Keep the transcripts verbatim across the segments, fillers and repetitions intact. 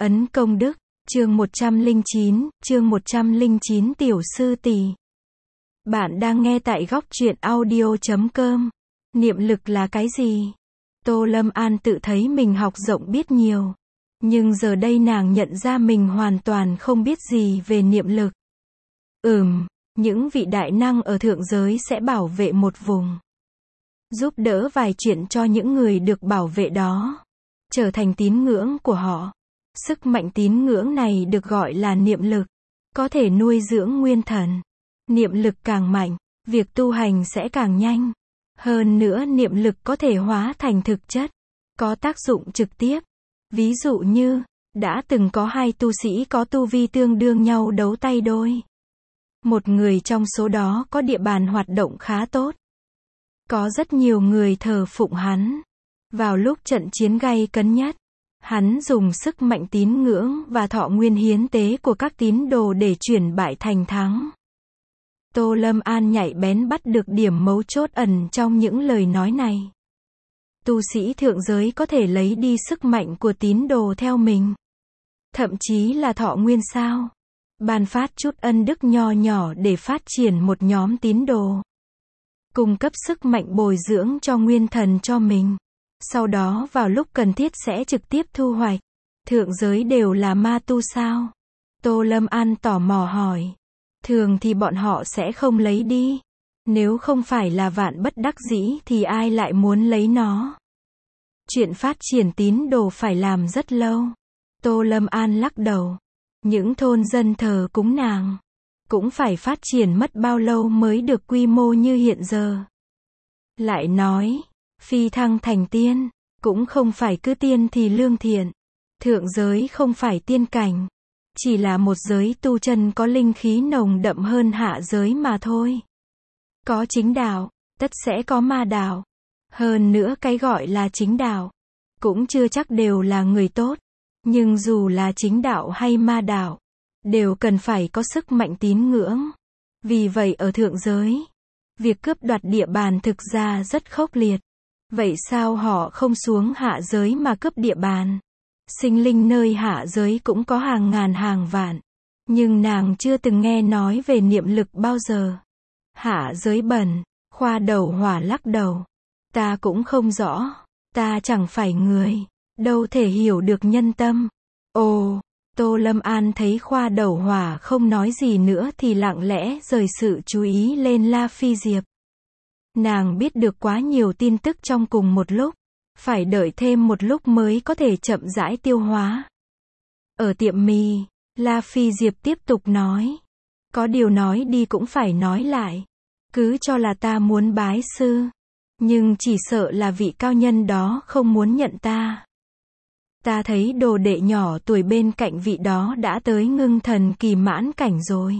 Ấn công đức, chương một trăm lẻ chín, chương một trăm lẻ chín Tiểu sư tỷ. Bạn đang nghe tại góc truyện audio chấm com. Niệm lực là cái gì? Tô Lâm An tự thấy mình học rộng biết nhiều. Nhưng giờ đây nàng nhận ra mình hoàn toàn không biết gì về niệm lực. Ừm, những vị đại năng ở thượng giới sẽ bảo vệ một vùng. Giúp đỡ vài chuyện cho những người được bảo vệ đó. Trở thành tín ngưỡng của họ. Sức mạnh tín ngưỡng này được gọi là niệm lực. Có thể nuôi dưỡng nguyên thần. Niệm lực càng mạnh, việc tu hành sẽ càng nhanh. Hơn nữa niệm lực có thể hóa thành thực chất. Có tác dụng trực tiếp. Ví dụ như, đã từng có hai tu sĩ có tu vi tương đương nhau đấu tay đôi. Một người trong số đó có địa bàn hoạt động khá tốt. Có rất nhiều người thờ phụng hắn. Vào lúc trận chiến gay cấn nhất, hắn dùng sức mạnh tín ngưỡng và thọ nguyên hiến tế của các tín đồ để chuyển bại thành thắng. Tô Lâm An nhạy bén bắt được điểm mấu chốt ẩn trong những lời nói này. Tu sĩ thượng giới có thể lấy đi sức mạnh của tín đồ theo mình. Thậm chí là thọ nguyên sao. Ban phát chút ân đức nho nhỏ để phát triển một nhóm tín đồ. Cung cấp sức mạnh bồi dưỡng cho nguyên thần cho mình. Sau đó vào lúc cần thiết sẽ trực tiếp thu hoạch. Thượng giới đều là ma tu sao? Tô Lâm An tò mò hỏi. Thường thì bọn họ sẽ không lấy đi. Nếu không phải là vạn bất đắc dĩ thì ai lại muốn lấy nó? Chuyện phát triển tín đồ phải làm rất lâu. Tô Lâm An lắc đầu. Những thôn dân thờ cúng nàng cũng phải phát triển mất bao lâu mới được quy mô như hiện giờ. Lại nói, phi thăng thành tiên, cũng không phải cứ tiên thì lương thiện. Thượng giới không phải tiên cảnh, chỉ là một giới tu chân có linh khí nồng đậm hơn hạ giới mà thôi. Có chính đạo, tất sẽ có ma đạo. Hơn nữa cái gọi là chính đạo, cũng chưa chắc đều là người tốt. Nhưng dù là chính đạo hay ma đạo, đều cần phải có sức mạnh tín ngưỡng. Vì vậy ở thượng giới, việc cướp đoạt địa bàn thực ra rất khốc liệt. Vậy sao họ không xuống hạ giới mà cướp địa bàn? Sinh linh nơi hạ giới cũng có hàng ngàn hàng vạn. Nhưng nàng chưa từng nghe nói về niệm lực bao giờ. Hạ giới bẩn, Khoa Đầu Hỏa lắc đầu. Ta cũng không rõ, ta chẳng phải người, đâu thể hiểu được nhân tâm. Ồ, Tô Lâm An thấy Khoa Đầu Hỏa không nói gì nữa thì lặng lẽ rời sự chú ý lên La Phi Diệp. Nàng biết được quá nhiều tin tức trong cùng một lúc, phải đợi thêm một lúc mới có thể chậm rãi tiêu hóa. Ở tiệm mì, La Phi Diệp tiếp tục nói. Có điều nói đi cũng phải nói lại. Cứ cho là ta muốn bái sư. Nhưng chỉ sợ là vị cao nhân đó không muốn nhận ta. Ta thấy đồ đệ nhỏ tuổi bên cạnh vị đó đã tới ngưng thần kỳ mãn cảnh rồi.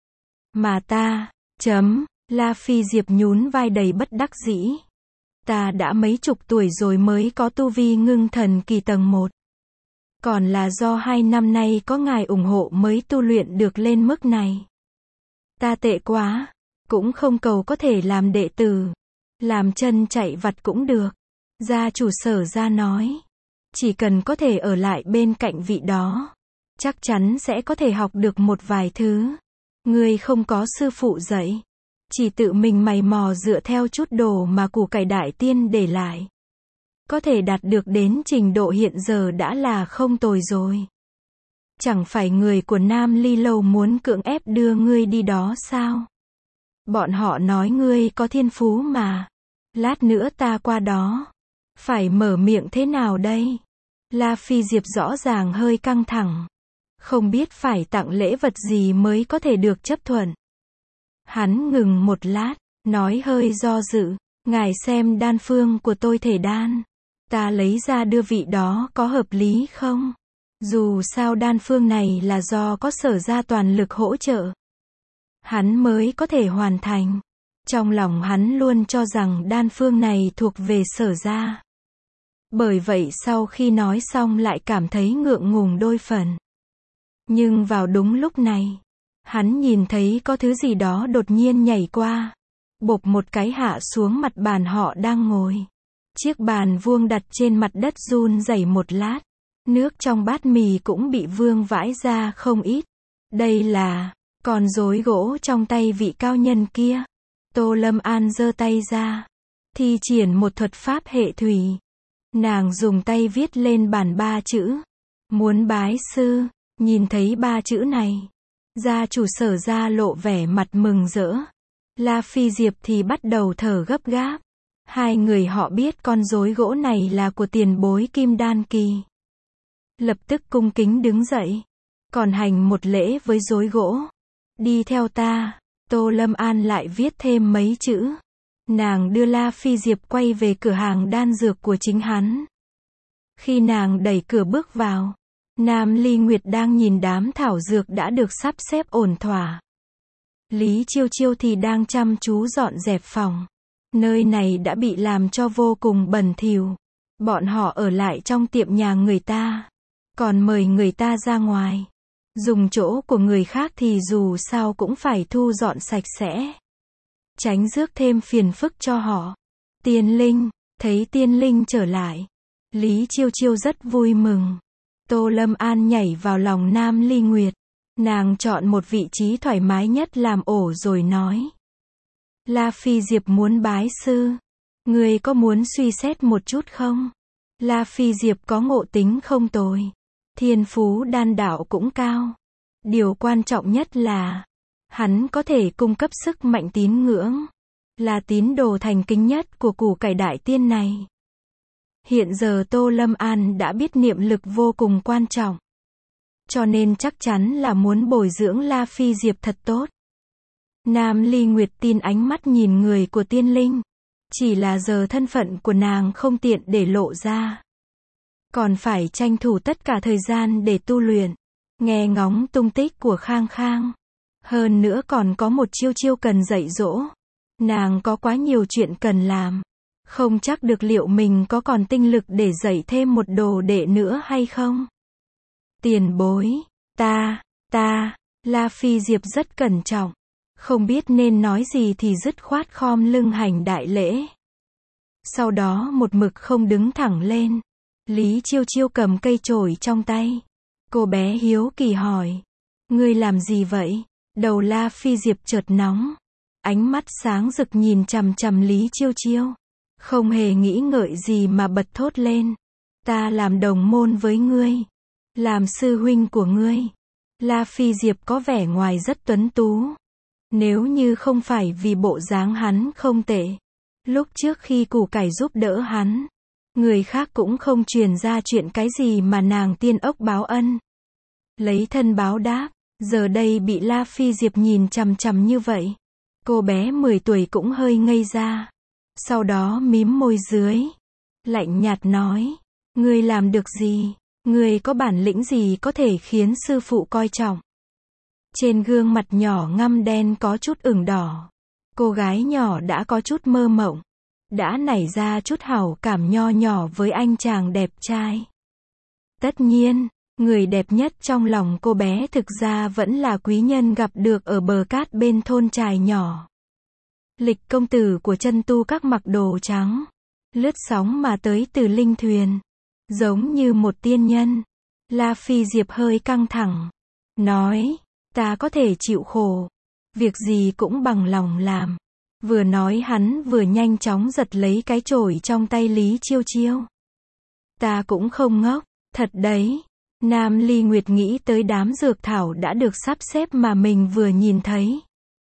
Mà ta, chấm, La Phi Diệp nhún vai đầy bất đắc dĩ. Ta đã mấy chục tuổi rồi mới có tu vi ngưng thần kỳ tầng một. Còn là do hai năm nay có ngài ủng hộ mới tu luyện được lên mức này. Ta tệ quá, cũng không cầu có thể làm đệ tử. Làm chân chạy vặt cũng được. Gia chủ Sở Gia nói. Chỉ cần có thể ở lại bên cạnh vị đó, chắc chắn sẽ có thể học được một vài thứ. Ngươi không có sư phụ dạy. Chỉ tự mình mày mò dựa theo chút đồ mà củ cải đại tiên để lại. Có thể đạt được đến trình độ hiện giờ đã là không tồi rồi. Chẳng phải người của Nam Ly Lâu muốn cưỡng ép đưa ngươi đi đó sao? Bọn họ nói ngươi có thiên phú mà. Lát nữa ta qua đó. Phải mở miệng thế nào đây? La Phi Diệp rõ ràng hơi căng thẳng. Không biết phải tặng lễ vật gì mới có thể được chấp thuận. Hắn ngừng một lát, nói hơi do dự. Ngài xem đan phương của tôi thể đan. Ta lấy ra đưa vị đó có hợp lý không? Dù sao đan phương này là do có Sở Gia toàn lực hỗ trợ. Hắn mới có thể hoàn thành. Trong lòng hắn luôn cho rằng đan phương này thuộc về Sở Gia. Bởi vậy sau khi nói xong lại cảm thấy ngượng ngùng đôi phần. Nhưng vào đúng lúc này, hắn nhìn thấy có thứ gì đó đột nhiên nhảy qua. Bộp một cái hạ xuống mặt bàn họ đang ngồi. Chiếc bàn vuông đặt trên mặt đất run rẩy một lát. Nước trong bát mì cũng bị vương vãi ra không ít. Đây là con rối gỗ trong tay vị cao nhân kia. Tô Lâm An giơ tay ra, thi triển một thuật pháp hệ thủy. Nàng dùng tay viết lên bàn ba chữ. Muốn bái sư. Nhìn thấy ba chữ này, gia chủ Sở gia lộ vẻ mặt mừng rỡ. La Phi Diệp thì bắt đầu thở gấp gáp. Hai người họ biết con rối gỗ này là của tiền bối Kim Đan kỳ. Lập tức cung kính đứng dậy, còn hành một lễ với rối gỗ. Đi theo ta. Tô Lâm An lại viết thêm mấy chữ. Nàng đưa La Phi Diệp quay về cửa hàng đan dược của chính hắn. Khi nàng đẩy cửa bước vào, Nam Ly Nguyệt đang nhìn đám thảo dược đã được sắp xếp ổn thỏa. Lý Chiêu Chiêu thì đang chăm chú dọn dẹp phòng. Nơi này đã bị làm cho vô cùng bẩn thỉu. Bọn họ ở lại trong tiệm nhà người ta, còn mời người ta ra ngoài. Dùng chỗ của người khác thì dù sao cũng phải thu dọn sạch sẽ, tránh rước thêm phiền phức cho họ. Tiên Linh, thấy Tiên Linh trở lại, Lý Chiêu Chiêu rất vui mừng. Tô Lâm An nhảy vào lòng Nam Ly Nguyệt. Nàng chọn một vị trí thoải mái nhất làm ổ rồi nói. La Phi Diệp muốn bái sư. Người có muốn suy xét một chút không? La Phi Diệp có ngộ tính không tồi. Thiên phú đan đạo cũng cao. Điều quan trọng nhất là hắn có thể cung cấp sức mạnh tín ngưỡng. Là tín đồ thành kính nhất của củ cải đại tiên này. Hiện giờ Tô Lâm An đã biết niệm lực vô cùng quan trọng. Cho nên chắc chắn là muốn bồi dưỡng La Phi Diệp thật tốt. Nam Ly Nguyệt tin ánh mắt nhìn người của Tiên Linh. Chỉ là giờ thân phận của nàng không tiện để lộ ra. Còn phải tranh thủ tất cả thời gian để tu luyện. Nghe ngóng tung tích của Khang Khang. Hơn nữa còn có một Chiêu Chiêu cần dạy dỗ. Nàng có quá nhiều chuyện cần làm. Không chắc được liệu mình có còn tinh lực để dạy thêm một đồ đệ nữa hay không. Tiền bối, ta, ta, La Phi Diệp rất cẩn trọng. Không biết nên nói gì thì dứt khoát khom lưng hành đại lễ. Sau đó một mực không đứng thẳng lên. Lý Chiêu Chiêu cầm cây chổi trong tay. Cô bé hiếu kỳ hỏi. Ngươi làm gì vậy? Đầu La Phi Diệp chợt nóng. Ánh mắt sáng rực nhìn chằm chằm Lý Chiêu Chiêu. Không hề nghĩ ngợi gì mà bật thốt lên. Ta làm đồng môn với ngươi. Làm sư huynh của ngươi. La Phi Diệp có vẻ ngoài rất tuấn tú. Nếu như không phải vì bộ dáng hắn không tệ. Lúc trước khi củ cải giúp đỡ hắn, người khác cũng không truyền ra chuyện cái gì mà nàng tiên ốc báo ân. Lấy thân báo đáp, giờ đây bị La Phi Diệp nhìn chằm chằm như vậy. Cô bé mười tuổi cũng hơi ngây ra. Sau đó mím môi dưới. Lạnh nhạt nói. Ngươi làm được gì? Ngươi có bản lĩnh gì có thể khiến sư phụ coi trọng? Trên gương mặt nhỏ ngăm đen có chút ửng đỏ. Cô gái nhỏ đã có chút mơ mộng. Đã nảy ra chút hảo cảm nho nhỏ với anh chàng đẹp trai. Tất nhiên, người đẹp nhất trong lòng cô bé thực ra vẫn là quý nhân gặp được ở bờ cát bên thôn trài nhỏ. Lịch công tử của chân tu các mặc đồ trắng. Lướt sóng mà tới từ linh thuyền. Giống như một tiên nhân. La Phi Diệp hơi căng thẳng. Nói, ta có thể chịu khổ. Việc gì cũng bằng lòng làm. Vừa nói hắn vừa nhanh chóng giật lấy cái chổi trong tay Lý Chiêu Chiêu. Ta cũng không ngốc, thật đấy. Nam Ly Nguyệt nghĩ tới đám dược thảo đã được sắp xếp mà mình vừa nhìn thấy.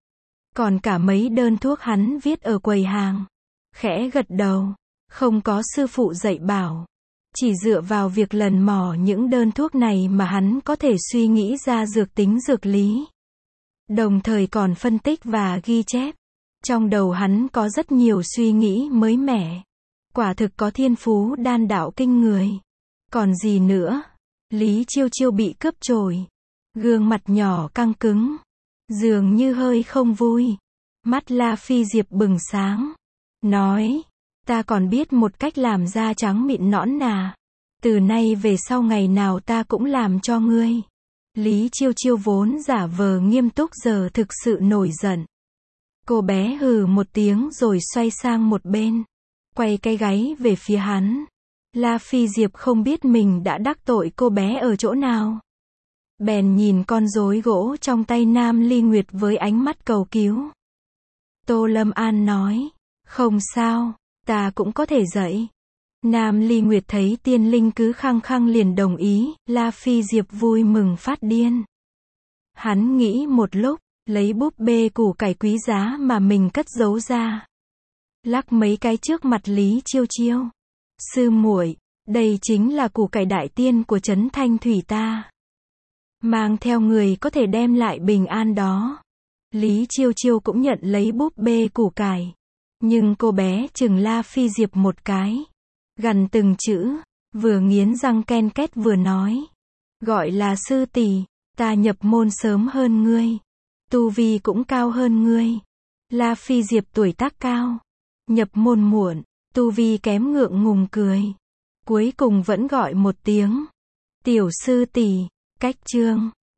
Còn cả mấy đơn thuốc hắn viết ở quầy hàng. Khẽ gật đầu. Không có sư phụ dạy bảo. Chỉ dựa vào việc lần mò những đơn thuốc này mà hắn có thể suy nghĩ ra dược tính dược lý. Đồng thời còn phân tích và ghi chép. Trong đầu hắn có rất nhiều suy nghĩ mới mẻ. Quả thực có thiên phú đan đạo kinh người. Còn gì nữa? Lý Chiêu Chiêu bị cướp chổi. Gương mặt nhỏ căng cứng. Dường như hơi không vui. Mắt La Phi Diệp bừng sáng. Nói, ta còn biết một cách làm da trắng mịn nõn nà. Từ nay về sau ngày nào ta cũng làm cho ngươi. Lý Chiêu Chiêu vốn giả vờ nghiêm túc giờ thực sự nổi giận. Cô bé hừ một tiếng rồi xoay sang một bên. Quay cái gáy về phía hắn. La Phi Diệp không biết mình đã đắc tội cô bé ở chỗ nào. Bèn nhìn con rối gỗ trong tay Nam Ly Nguyệt với ánh mắt cầu cứu. Tô Lâm An nói, không sao, ta cũng có thể dạy. Nam Ly Nguyệt thấy tiên linh cứ khăng khăng liền đồng ý, La Phi Diệp vui mừng phát điên. Hắn nghĩ một lúc, lấy búp bê củ cải quý giá mà mình cất giấu ra. Lắc mấy cái trước mặt Lý Chiêu Chiêu. Sư muội, đây chính là củ cải đại tiên của trấn Thanh Thủy ta. Mang theo người có thể đem lại bình an đó. Lý Chiêu Chiêu cũng nhận lấy búp bê củ cải. Nhưng cô bé chừng La Phi Diệp một cái. Gằn từng chữ, vừa nghiến răng ken két vừa nói. Gọi là sư tỷ, ta nhập môn sớm hơn ngươi. Tu vi cũng cao hơn ngươi. La Phi Diệp tuổi tác cao. Nhập môn muộn, tu vi kém ngượng ngùng cười. Cuối cùng vẫn gọi một tiếng. Tiểu sư tỷ, cách chương.